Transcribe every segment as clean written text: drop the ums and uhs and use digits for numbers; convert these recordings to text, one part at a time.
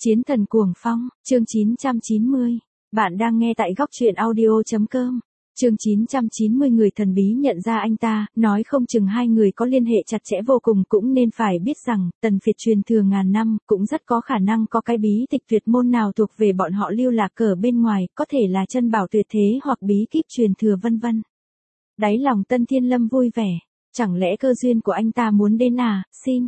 Chiến thần cuồng phong, chương 990. Bạn đang nghe tại góc truyện audio.com. Chương 990 người thần bí nhận ra anh ta, nói không chừng hai người có liên hệ chặt chẽ vô cùng, cũng nên phải biết rằng, Tần Việt truyền thừa ngàn năm, cũng rất có khả năng có cái bí tịch tuyệt môn nào thuộc về bọn họ lưu lạc ở bên ngoài, có thể là chân bảo tuyệt thế hoặc bí kíp truyền thừa vân vân. Đáy lòng Tân Thiên Lâm vui vẻ, chẳng lẽ cơ duyên của anh ta muốn đến à,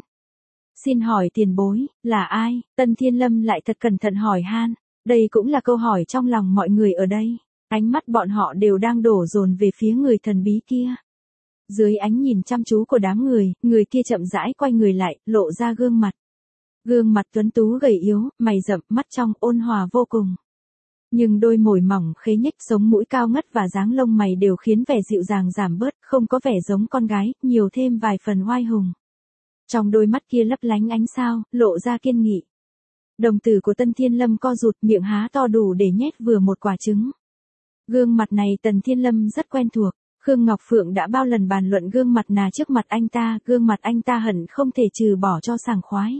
Xin hỏi tiền bối, là ai? Tân Thiên Lâm lại thật cẩn thận hỏi han. Đây cũng là câu hỏi trong lòng mọi người ở đây. Ánh mắt bọn họ đều đang đổ dồn về phía người thần bí kia. Dưới ánh nhìn chăm chú của đám người kia chậm rãi quay người lại, lộ ra gương mặt. Gương mặt tuấn tú gầy yếu, mày rậm, mắt trong, ôn hòa vô cùng. Nhưng đôi môi mỏng khế nhếch, sống mũi cao ngất và dáng lông mày đều khiến vẻ dịu dàng giảm bớt, không có vẻ giống con gái, nhiều thêm vài phần oai hùng. Trong đôi mắt kia lấp lánh ánh sao, lộ ra kiên nghị. Đồng tử của Tân Thiên Lâm co rụt, miệng há to đủ để nhét vừa một quả trứng. Gương mặt này Tần Thiên Lâm rất quen thuộc. Khương Ngọc Phượng đã bao lần bàn luận gương mặt nà trước mặt anh ta, gương mặt anh ta hẳn không thể trừ bỏ cho sảng khoái.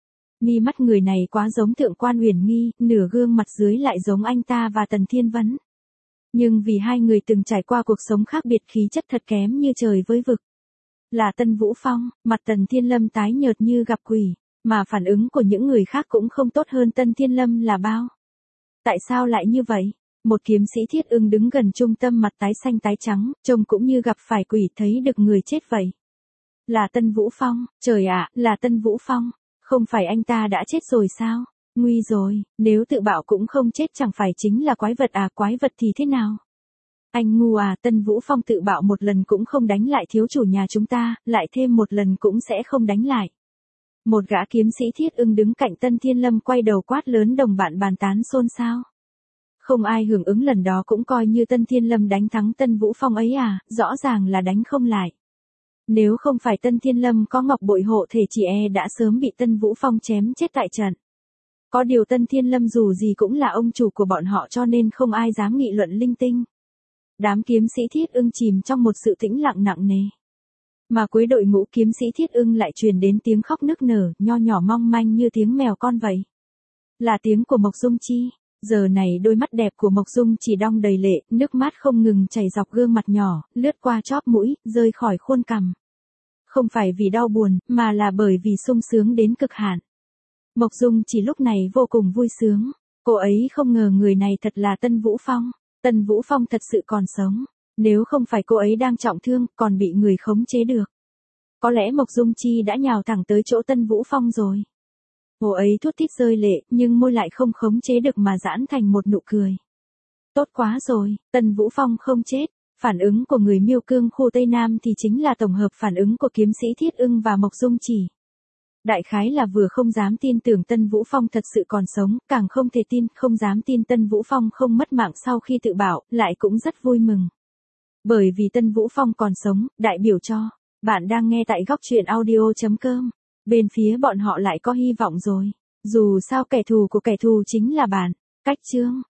Mi mắt người này quá giống Thượng quan Uyển Nghi, nửa gương mặt dưới lại giống anh ta và Tần Thiên Vấn. Nhưng vì hai người từng trải qua cuộc sống khác biệt, khí chất thật kém như trời với vực. Là Tân Vũ Phong, mặt Tần Thiên Lâm tái nhợt như gặp quỷ, mà phản ứng của những người khác cũng không tốt hơn Tân Thiên Lâm là bao. Tại sao lại như vậy? Một kiếm sĩ Thiết Ưng đứng gần trung tâm, mặt tái xanh tái trắng, trông cũng như gặp phải quỷ, thấy được người chết vậy. Là Tân Vũ Phong, trời ạ, là Tân Vũ Phong, không phải anh ta đã chết rồi sao? Nguy rồi, nếu tự bảo cũng không chết chẳng phải chính là quái vật à, quái vật thì thế nào? Anh ngu à, Tân Vũ Phong tự bạo một lần cũng không đánh lại thiếu chủ nhà chúng ta, lại thêm một lần cũng sẽ không đánh lại. Một gã kiếm sĩ Thiết Ưng đứng cạnh Tân Thiên Lâm quay đầu quát lớn, đồng bạn bàn tán xôn xao. Không ai hưởng ứng lần đó cũng coi như Tân Thiên Lâm đánh thắng Tân Vũ Phong ấy à, rõ ràng là đánh không lại. Nếu không phải Tân Thiên Lâm có ngọc bội hộ thể chỉ đã sớm bị Tân Vũ Phong chém chết tại trận. Có điều Tân Thiên Lâm dù gì cũng là ông chủ của bọn họ cho nên không ai dám nghị luận linh tinh. Đám kiếm sĩ Thiết Ưng chìm trong một sự tĩnh lặng nặng nề. Mà cuối đội ngũ kiếm sĩ Thiết Ưng lại truyền đến tiếng khóc nức nở, nho nhỏ mong manh như tiếng mèo con vậy. Là tiếng của Mộc Dung Chi. Giờ này đôi mắt đẹp của Mộc Dung Chỉ đong đầy lệ, nước mắt không ngừng chảy dọc gương mặt nhỏ, lướt qua chóp mũi, rơi khỏi khuôn cằm. Không phải vì đau buồn, mà là bởi vì sung sướng đến cực hạn. Mộc Dung Chỉ lúc này vô cùng vui sướng. Cô ấy không ngờ người này thật là Tân Vũ Phong. Tân Vũ Phong thật sự còn sống. Nếu không phải cô ấy đang trọng thương, còn bị người khống chế được. Có lẽ Mộc Dung Chi đã nhào thẳng tới chỗ Tân Vũ Phong rồi. Cô ấy thút thít rơi lệ, nhưng môi lại không khống chế được mà giãn thành một nụ cười. Tốt quá rồi, Tân Vũ Phong không chết. Phản ứng của người Miêu Cương khu Tây Nam thì chính là tổng hợp phản ứng của kiếm sĩ Thiết Ưng và Mộc Dung Chỉ. Đại khái là vừa không dám tin tưởng Tân Vũ Phong thật sự còn sống, càng không thể tin, không dám tin Tân Vũ Phong không mất mạng sau khi tự bảo, lại cũng rất vui mừng. Bởi vì Tân Vũ Phong còn sống, đại biểu cho, bạn đang nghe tại góc truyện audio.com, bên phía bọn họ lại có hy vọng rồi. Dù sao kẻ thù của kẻ thù chính là bạn. Cách chương